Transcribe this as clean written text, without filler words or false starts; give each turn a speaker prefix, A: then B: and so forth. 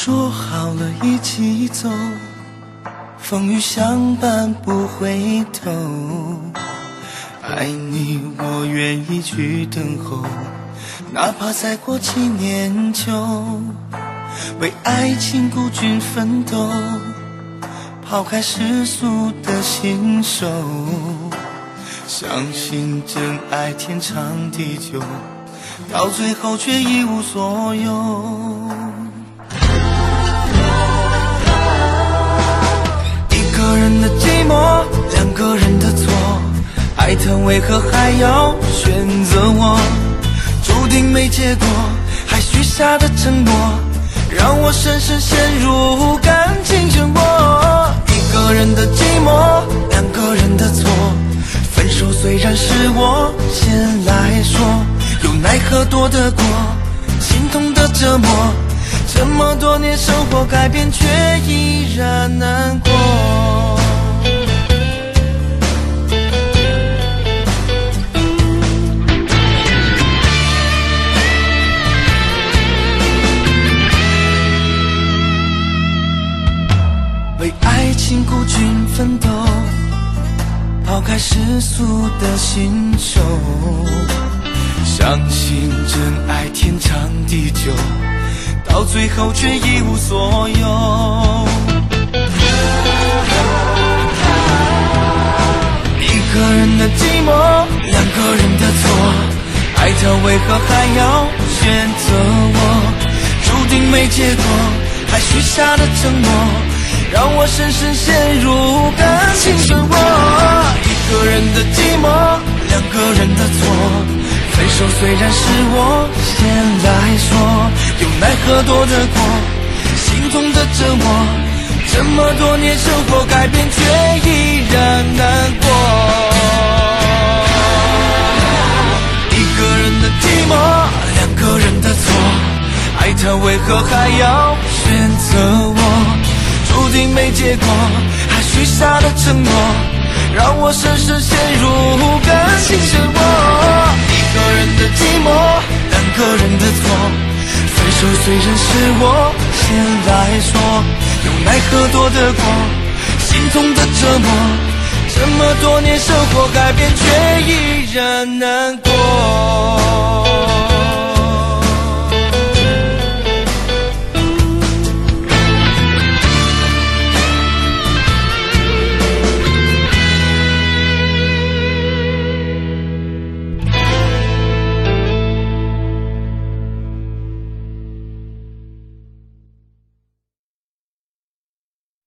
A: 说好了一起走，风雨相伴不回头。爱你我愿意去等候，哪怕再过几年秋，为爱情孤军奋斗，抛开世俗的信手，相信真爱天长地久，到最后却一无所有。一个人的寂寞，两个人的错，爱他为何还要选择我？注定没结果，还许下的承诺，让我深深陷入感情漩涡。一个人的寂寞，两个人的错，分手虽然是我先来说，又奈何躲得过心痛的折磨，这么多年生活改变，却依然难过。为爱情孤军奋斗，抛开世俗的信手，相信真爱天长地久，到最后却一无所有。一个人的寂寞，两个人的错，爱他为何还要选择我？注定没结果，还许下的承诺，让我深深陷入感情漩涡。一个人的寂寞，两个人的错，分手虽然是我先来说，又奈何躲得过心痛的折磨，这么多年生活改变，却依然难过。一个人的寂寞，两个人的错，爱他为何还要选择我？注定没结果，还许下的承诺，让我深深陷入感情漩涡。一个人的寂寞，两个人的错，分手虽然是我先来说，又奈何躲得过心痛的折磨，这么多年生活改变，却依然难过。